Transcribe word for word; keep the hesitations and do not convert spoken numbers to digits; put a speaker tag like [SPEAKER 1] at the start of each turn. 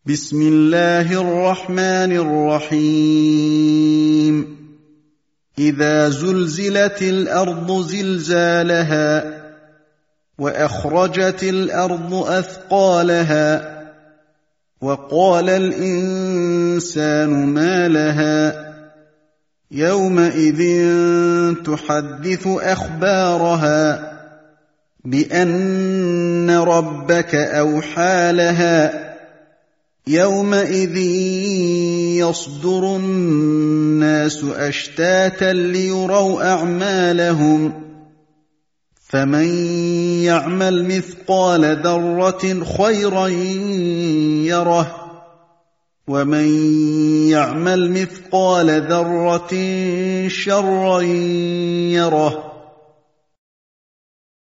[SPEAKER 1] بسم الله الرحمن الرحيم إذا زلزلت الأرض زلزالها وأخرجت الأرض أثقالها وقال الإنسان ما لها يومئذ تحدث أخبارها بأن ربك أوحى لها يومئذ يصدر الناس أشتاتا ليروا أعمالهم فمن يعمل مثقال ذرة خيرا يره ومن يعمل مثقال ذرة شرا يره